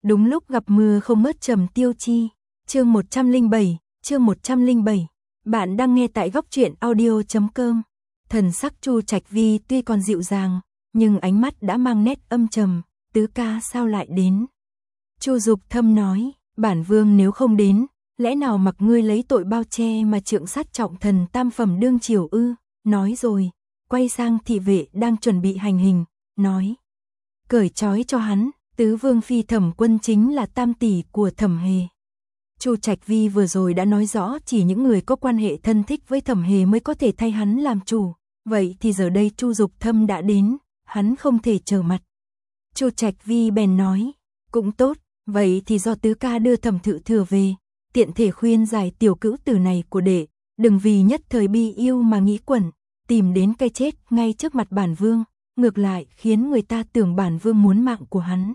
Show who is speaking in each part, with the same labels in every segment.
Speaker 1: Đúng lúc gặp mưa không ngớt Trầm Tiêu Chi. Chương 107. Bạn đang nghe tại góc truyện audio.com. Thần sắc Chu Trạch Vi tuy còn dịu dàng, nhưng ánh mắt đã mang nét âm trầm. Tứ ca sao lại đến? Chu Dục Thâm nói, bản vương nếu không đến, lẽ nào mặc ngươi lấy tội bao che mà trượng sát trọng thần tam phẩm đương triều ư? Nói rồi, quay sang thị vệ đang chuẩn bị hành hình, nói, cởi trói cho hắn. Tứ vương phi Thẩm Quân chính là tam tỷ của Thẩm Hề. Chu Trạch Vi vừa rồi đã nói rõ chỉ những người có quan hệ thân thích với Thẩm Hề mới có thể thay hắn làm chủ. Vậy thì giờ đây Chu Dục Thâm đã đến, hắn không thể trở mặt. Chu Trạch Vi bèn nói, cũng tốt, vậy thì do tứ ca đưa Thẩm Thự Thừa về, tiện thể khuyên giải tiểu cữu tử này của đệ, đừng vì nhất thời bi yêu mà nghĩ quẩn, tìm đến cái chết ngay trước mặt bản vương, ngược lại khiến người ta tưởng bản vương muốn mạng của hắn.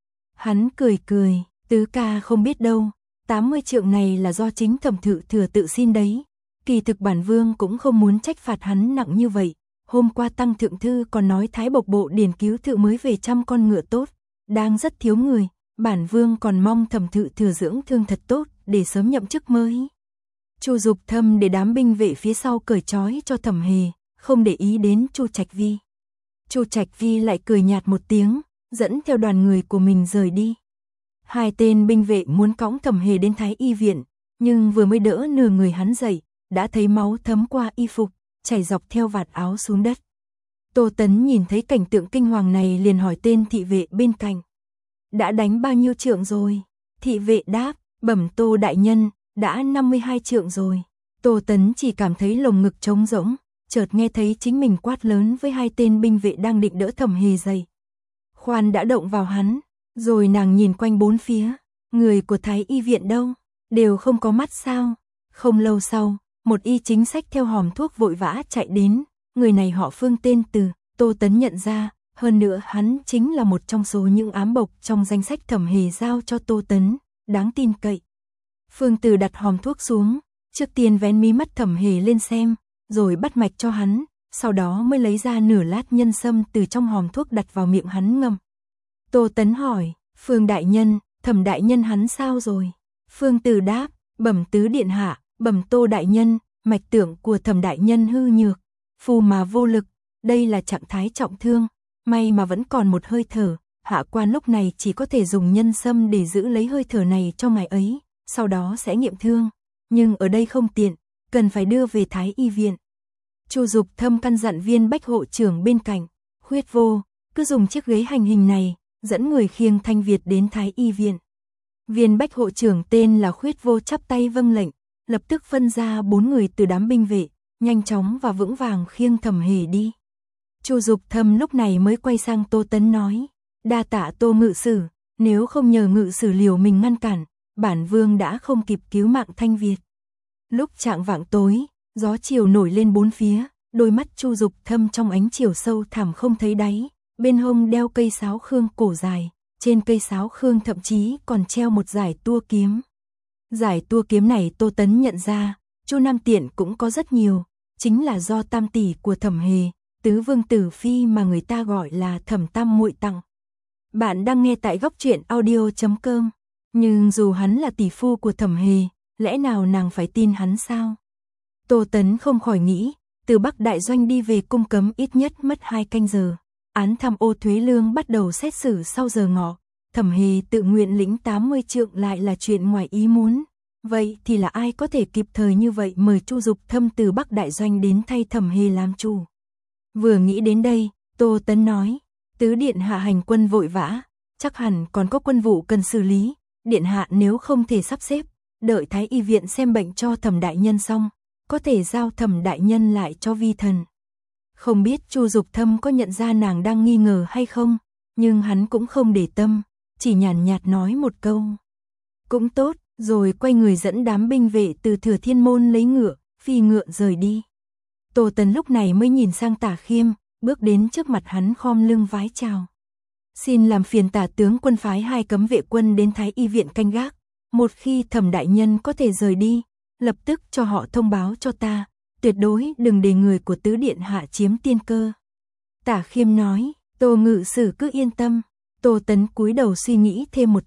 Speaker 1: Hắn cười cười, tứ ca không biết đâu, 80 trượng này là do chính Thẩm Thự Thừa tự xin đấy. Kỳ thực bản vương cũng không muốn trách phạt hắn nặng như vậy. Hôm qua Tăng Thượng Thư còn nói Thái Bộc Bộ Điển Cứu Thự mới về 100 con ngựa tốt, đang rất thiếu người. Bản vương còn mong Thẩm Thự Thừa dưỡng thương thật tốt để sớm nhậm chức mới. Chu Dục Thâm để đám binh vệ phía sau cởi trói cho Thẩm Hề, không để ý đến Chu Trạch Vi. Chu Trạch Vi lại cười nhạt một tiếng, dẫn theo đoàn người của mình rời đi. Hai tên binh vệ muốn cõng Thẩm Hề đến Thái Y viện, nhưng vừa mới đỡ nửa người hắn dậy, đã thấy máu thấm qua y phục, chảy dọc theo vạt áo xuống đất. Tô Tấn nhìn thấy cảnh tượng kinh hoàng này liền hỏi tên thị vệ bên cạnh, đã đánh bao nhiêu trượng rồi? Thị vệ đáp, bẩm Tô đại nhân, đã 52 trượng rồi. Tô Tấn chỉ cảm thấy lồng ngực trống rỗng, chợt nghe thấy chính mình quát lớn với hai tên binh vệ đang định đỡ Thẩm Hề dậy. Khoan đã động vào hắn. Rồi nàng nhìn quanh bốn phía, người của Thái Y viện đâu, đều không có mắt sao? Không lâu sau, một y chính sách theo hòm thuốc vội vã chạy đến, người này họ Phương tên Từ, Tô Tấn nhận ra, hơn nữa hắn chính là một trong số những ám bộc trong danh sách Thẩm Hề giao cho Tô Tấn, đáng tin cậy. Phương Từ đặt hòm thuốc xuống, trước tiên vén mí mắt Thẩm Hề lên xem, rồi bắt mạch cho hắn, sau đó mới lấy ra nửa lát nhân sâm từ trong hòm thuốc đặt vào miệng hắn ngâm. Tô Tấn hỏi, Phương đại nhân, Thẩm đại nhân hắn sao rồi? Phương Từ đáp, bẩm tứ điện hạ, bẩm Tô đại nhân, mạch tưởng của Thẩm đại nhân hư nhược, phù mà vô lực, đây là trạng thái trọng thương, may mà vẫn còn một hơi thở, hạ quan lúc này chỉ có thể dùng nhân sâm để giữ lấy hơi thở này cho ngài ấy, sau đó sẽ nghiệm thương, nhưng ở đây không tiện, cần phải đưa về Thái Y viện. Chu Dục Thâm căn dặn viên bách hộ trưởng bên cạnh, Khuyết Vô, cứ dùng chiếc ghế hành hình này, dẫn người khiêng Thanh Việt đến Thái Y viện. Viên bách hộ trưởng tên là Khuyết Vô chắp tay vâng lệnh, lập tức phân ra 4 người từ đám binh vệ, nhanh chóng và vững vàng khiêng Thẩm Hề đi. Chu Dục Thâm lúc này mới quay sang Tô Tấn nói, đa tạ Tô ngự sử, nếu không nhờ ngự sử liều mình ngăn cản, bản vương đã không kịp cứu mạng Thanh Việt. Lúc chạng vạng tối, gió chiều nổi lên bốn phía, đôi mắt Chu Dục Thâm trong ánh chiều sâu thẳm không thấy đáy. Bên hông đeo cây sáo khương cổ dài, trên cây sáo khương thậm chí còn treo một giải tua kiếm. Giải tua kiếm này Tô Tấn nhận ra, Chu Nam Tiện cũng có rất nhiều, chính là do tam tỷ của Thẩm Hề, tứ vương tử phi mà người ta gọi là Thẩm Tam muội tặng. Bạn đang nghe tại góc truyện audio.com, nhưng dù hắn là tỷ phu của Thẩm Hề, lẽ nào nàng phải tin hắn sao? Tô Tấn không khỏi nghĩ, từ Bắc Đại Doanh đi về Cung Cấm ít nhất mất 2 canh giờ. Án tham ô thuế lương bắt đầu xét xử sau giờ ngọ, Thẩm Hề tự nguyện lĩnh 80 trượng lại là chuyện ngoài ý muốn. Vậy thì là ai có thể kịp thời như vậy mời Chu Dục Thâm từ Bắc Đại Doanh đến thay Thẩm Hề làm chủ? Vừa nghĩ đến đây, Tô Tấn nói, tứ điện hạ hành quân vội vã, chắc hẳn còn có quân vụ cần xử lý, điện hạ nếu không thể sắp xếp, đợi Thái Y viện xem bệnh cho Thẩm đại nhân xong, có thể giao Thẩm đại nhân lại cho vi thần. Không biết Chu Dục Thâm có nhận ra nàng đang nghi ngờ hay không, nhưng hắn cũng không để tâm, chỉ nhàn nhạt nói một câu. Cũng tốt, rồi quay người dẫn đám binh vệ từ Thừa Thiên Môn lấy ngựa, phi ngựa rời đi. Tô Tấn lúc này mới nhìn sang Tả Khiêm, bước đến trước mặt hắn khom lưng vái chào. Xin làm phiền Tả tướng quân phái 2 cấm vệ quân đến Thái Y viện canh gác, một khi Thẩm đại nhân có thể rời đi, lập tức cho họ thông báo cho ta. Tuyệt đối đừng để người của tứ điện hạ chiếm tiên cơ. Tả Khiêm nói, Tô ngự sử cứ yên tâm. Tô Tấn cúi đầu suy nghĩ thêm một chút,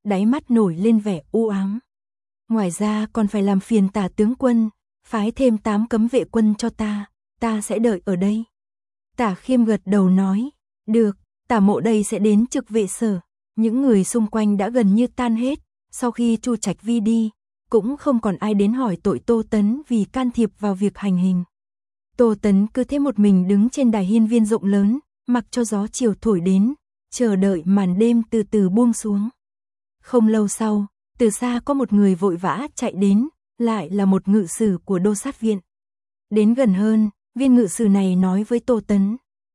Speaker 1: đáy mắt nổi lên vẻ u ám. Ngoài ra còn phải làm phiền Tả tướng quân, phái thêm 8 cấm vệ quân cho ta sẽ đợi ở đây. Tả Khiêm gật đầu nói, được, Tả Mộ đây sẽ đến trực vệ sở. Những người xung quanh đã gần như tan hết, sau khi Chu Trạch Vi đi, cũng không còn ai đến hỏi tội Tô Tấn vì can thiệp vào việc hành hình. Tô Tấn cứ thế một mình đứng trên đài hiên viên rộng lớn, mặc cho gió chiều thổi đến, chờ đợi màn đêm từ từ buông xuống. Không lâu sau, từ xa có một người vội vã chạy đến, lại là một ngự sử của Đô sát viện. Đến gần hơn, viên ngự sử này nói với Tô Tấn.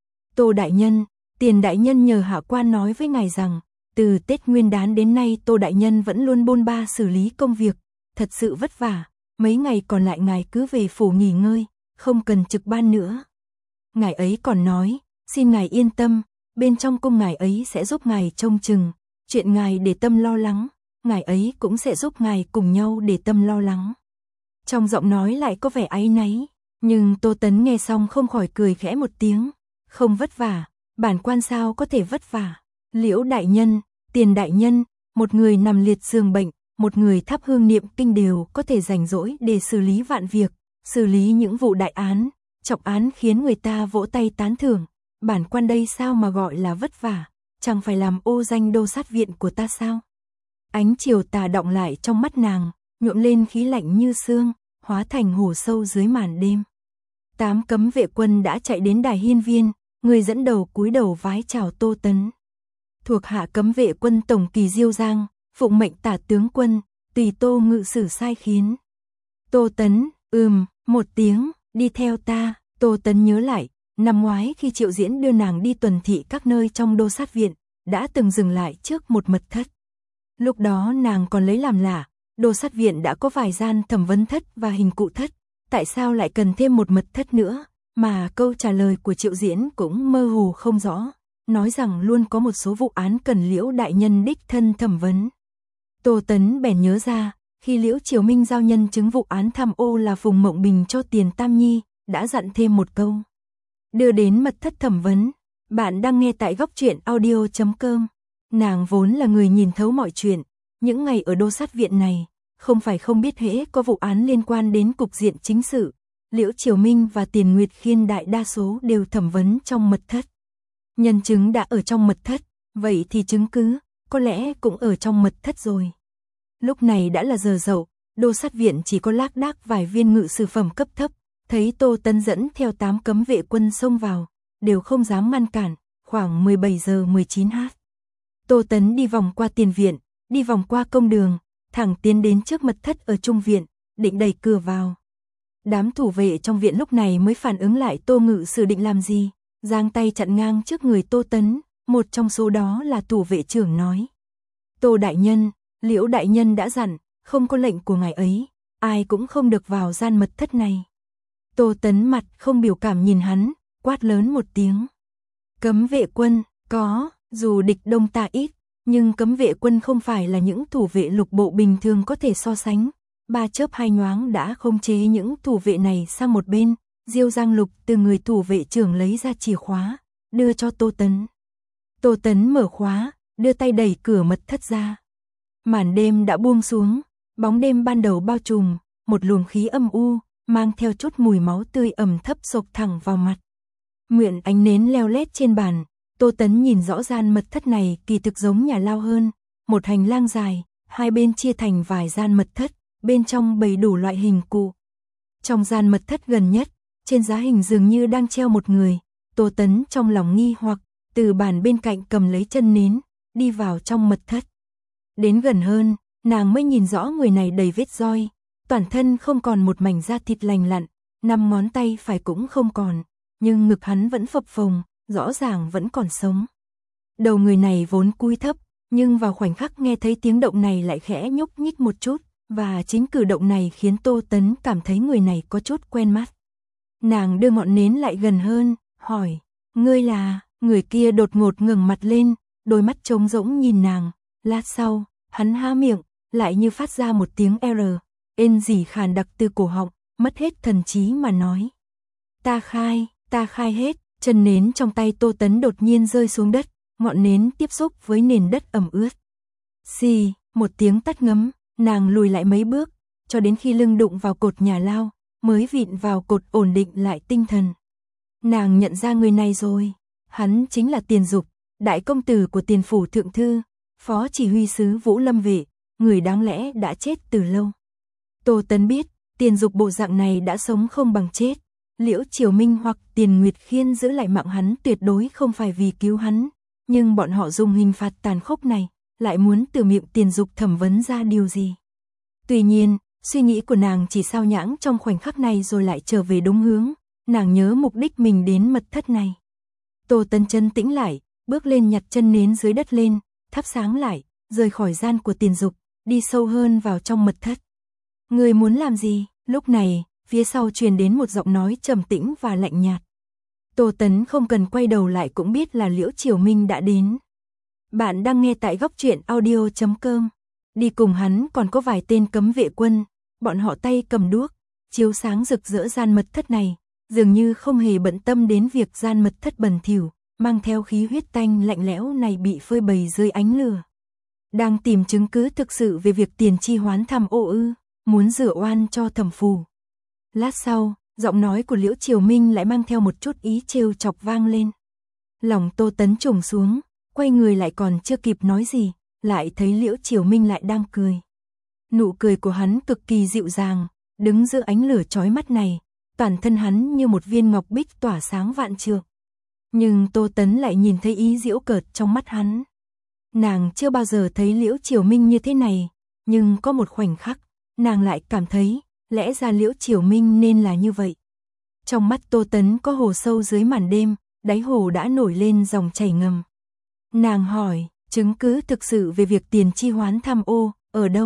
Speaker 1: Tô đại nhân, Tiền đại nhân nhờ hạ quan nói với ngài rằng, từ Tết Nguyên đán đến nay Tô đại nhân vẫn luôn bôn ba xử lý công việc, thật sự vất vả, mấy ngày còn lại ngài cứ về phủ nghỉ ngơi, không cần trực ban nữa. Ngài ấy còn nói, xin ngài yên tâm, bên trong cung ngài ấy sẽ giúp ngài trông chừng, chuyện ngài để tâm lo lắng, ngài ấy cũng sẽ giúp ngài cùng nhau để tâm lo lắng. Trong giọng nói lại có vẻ áy náy, nhưng Tô Tấn nghe xong không khỏi cười khẽ một tiếng, không vất vả, bản quan sao có thể vất vả. Liễu đại nhân, Tiền đại nhân, một người nằm liệt giường bệnh, một người thắp hương niệm kinh đều có thể rảnh rỗi để xử lý vạn việc, xử lý những vụ đại án, trọng án khiến người ta vỗ tay tán thưởng. Bản quan đây sao mà gọi là vất vả, chẳng phải làm ô danh Đô sát viện của ta sao? Ánh chiều tà đọng lại trong mắt nàng, nhuộm lên khí lạnh như sương, hóa thành hồ sâu dưới màn đêm. 8 cấm vệ quân đã chạy đến đài hiên viên, người dẫn đầu cúi đầu vái chào Tô Tấn. Thuộc hạ cấm vệ quân tổng kỳ Diêu Giang, phụng mệnh Tả tướng quân, tùy Tô ngự sử sai khiến. Tô Tấn, một tiếng, đi theo ta. Tô Tấn nhớ lại, năm ngoái khi Triệu Diễn đưa nàng đi tuần thị các nơi trong Đô sát viện, đã từng dừng lại trước một mật thất. Lúc đó nàng còn lấy làm lạ, Đô sát viện đã có vài gian thẩm vấn thất và hình cụ thất, tại sao lại cần thêm một mật thất nữa, mà câu trả lời của Triệu Diễn cũng mơ hồ không rõ, nói rằng luôn có một số vụ án cần Liễu đại nhân đích thân thẩm vấn. Tô Tấn bèn nhớ ra, khi Liễu Triều Minh giao nhân chứng vụ án tham ô là Phùng Mộng Bình cho Tiền Tam Nhi, đã dặn thêm một câu. Đưa đến mật thất thẩm vấn. Bạn đang nghe tại Góc Truyện Audio.com. Nàng vốn là người nhìn thấu mọi chuyện, những ngày ở Đô sát viện này, không phải không biết hễ có vụ án liên quan đến cục diện chính sự, Liễu Triều Minh và Tiền Nguyệt Khiên đại đa số đều thẩm vấn trong mật thất. Nhân chứng đã ở trong mật thất, vậy thì chứng cứ, có lẽ cũng ở trong mật thất rồi. Lúc này đã là giờ dậu, Đô sát viện chỉ có lác đác vài viên ngự sử phẩm cấp thấp, thấy Tô Tấn dẫn theo 8 cấm vệ quân xông vào, đều không dám ngăn cản, khoảng 17 giờ 19h. Tô Tấn đi vòng qua tiền viện, đi vòng qua công đường, thẳng tiến đến trước mật thất ở trung viện, định đẩy cửa vào. Đám thủ vệ trong viện lúc này mới phản ứng lại Tô ngự sử định làm gì, giang tay chặn ngang trước người Tô Tấn, một trong số đó là thủ vệ trưởng nói. Tô đại nhân, Liễu đại nhân đã dặn, không có lệnh của ngài ấy, ai cũng không được vào gian mật thất này. Tô Tấn mặt không biểu cảm nhìn hắn, quát lớn một tiếng. Cấm vệ quân, có, dù địch đông ta ít, nhưng cấm vệ quân không phải là những thủ vệ lục bộ bình thường có thể so sánh. 3 chớp 2 nhoáng đã khống chế những thủ vệ này sang một bên, Diêu Giang Lục từ người thủ vệ trưởng lấy ra chìa khóa, đưa cho Tô Tấn. Tô Tấn mở khóa, đưa tay đẩy cửa mật thất ra. Màn đêm đã buông xuống, bóng đêm ban đầu bao trùm, một luồng khí âm u, mang theo chút mùi máu tươi ẩm thấp xộc thẳng vào mặt. Nguyện ánh nến leo lét trên bàn, Tô Tấn nhìn rõ gian mật thất này kỳ thực giống nhà lao hơn, một hành lang dài, hai bên chia thành vài gian mật thất, bên trong bày đủ loại hình cụ. Trong gian mật thất gần nhất, trên giá hình dường như đang treo một người, Tô Tấn trong lòng nghi hoặc, từ bàn bên cạnh cầm lấy chân nến, đi vào trong mật thất. Đến gần hơn, nàng mới nhìn rõ người này đầy vết roi, toàn thân không còn một mảnh da thịt lành lặn, 5 ngón tay phải cũng không còn, nhưng ngực hắn vẫn phập phồng, rõ ràng vẫn còn sống. Đầu người này vốn cúi thấp, nhưng vào khoảnh khắc nghe thấy tiếng động này lại khẽ nhúc nhích một chút, và chính cử động này khiến Tô Tấn cảm thấy người này có chút quen mắt. Nàng đưa ngọn nến lại gần hơn, hỏi, ngươi là? Người kia đột ngột ngẩng mặt lên, đôi mắt trống rỗng nhìn nàng, lát sau, hắn há miệng, lại như phát ra một tiếng ên gì khàn đặc từ cổ họng, mất hết thần trí mà nói. Ta khai hết. Chân nến trong tay Tô Tấn đột nhiên rơi xuống đất, ngọn nến tiếp xúc với nền đất ẩm ướt. Xì, Một tiếng tắt ngấm, nàng lùi lại mấy bước, cho đến khi lưng đụng vào cột nhà lao, mới vịn vào cột ổn định lại tinh thần. Nàng nhận ra người này rồi, hắn chính là Tiền Dục, đại công tử của Tiền phủ thượng thư, phó chỉ huy sứ Vũ Lâm vệ, người đáng lẽ đã chết từ lâu. Tô Tấn biết, Tiền Dục bộ dạng này đã sống không bằng chết. Liễu Triều Minh hoặc Tiền Nguyệt Khiên giữ lại mạng hắn tuyệt đối không phải vì cứu hắn, nhưng bọn họ dùng hình phạt tàn khốc này, lại muốn từ miệng Tiền Dục thẩm vấn ra điều gì. Tuy nhiên, suy nghĩ của nàng chỉ sao nhãng trong khoảnh khắc này rồi lại trở về đúng hướng, nàng nhớ mục đích mình đến mật thất này. Tô Tấn chân tĩnh lại, bước lên nhặt chân nến dưới đất lên, thắp sáng lại, rời khỏi gian của Tiền Dục, đi sâu hơn vào trong mật thất. Người muốn làm gì? Lúc này, phía sau truyền đến một giọng nói trầm tĩnh và lạnh nhạt. Tô Tấn không cần quay đầu lại cũng biết là Liễu Triều Minh đã đến. Bạn đang nghe tại góc truyện audio.com. Đi cùng hắn còn có vài tên cấm vệ quân, bọn họ tay cầm đuốc, chiếu sáng rực rỡ gian mật thất này, dường như không hề bận tâm đến việc gian mật thất bẩn thỉu, mang theo khí huyết tanh lạnh lẽo này bị phơi bày dưới ánh lửa. Đang tìm chứng cứ thực sự về việc Tiền Chi Hoán tham ô ư, muốn rửa oan cho Thẩm Phù. Lát sau, giọng nói của Liễu Triều Minh lại mang theo một chút ý trêu chọc vang lên. Lòng Tô Tấn trùng xuống, quay người lại còn chưa kịp nói gì, lại thấy Liễu Triều Minh lại đang cười. Nụ cười của hắn cực kỳ dịu dàng, đứng giữa ánh lửa chói mắt này, toàn thân hắn như một viên ngọc bích tỏa sáng vạn trượng. Nhưng Tô Tấn lại nhìn thấy ý giễu cợt trong mắt hắn. Nàng chưa bao giờ thấy Liễu Triều Minh như thế này, nhưng có một khoảnh khắc, nàng lại cảm thấy, lẽ ra Liễu Triều Minh nên là như vậy. Trong mắt Tô Tấn có hồ sâu dưới màn đêm, đáy hồ đã nổi lên dòng chảy ngầm. Nàng hỏi, chứng cứ thực sự về việc Tiền Chi Hoán tham ô, ở đâu?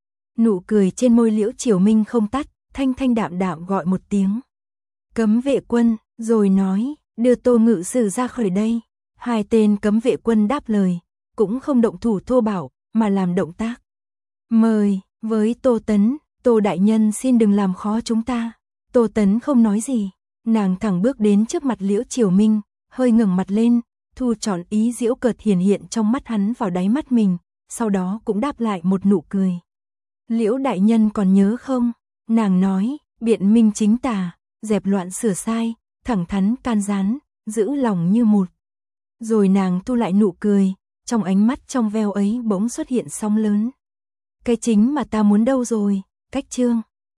Speaker 1: Nụ cười trên môi Liễu Triều Minh không tắt, thanh thanh đạm đạm gọi một tiếng. Cấm vệ quân, rồi nói, đưa Tô ngự sử ra khỏi đây. Hai tên cấm vệ quân đáp lời, cũng không động thủ thô bạo, mà làm động tác. Mời, với Tô Tấn, Tô đại nhân xin đừng làm khó chúng ta. Tô Tấn không nói gì, nàng thẳng bước đến trước mặt Liễu Triều Minh, hơi ngẩng mặt lên, thu trọn ý giễu cợt hiển hiện trong mắt hắn vào đáy mắt mình, sau đó cũng đáp lại một nụ cười. Liễu đại nhân còn nhớ không? Nàng nói, biện minh chính tà, dẹp loạn sửa sai, thẳng thắn can gián, giữ lòng như một. Rồi nàng thu lại nụ cười, trong ánh mắt trong veo ấy bỗng xuất hiện sóng lớn. Cái chính mà ta muốn đâu rồi, cách chương.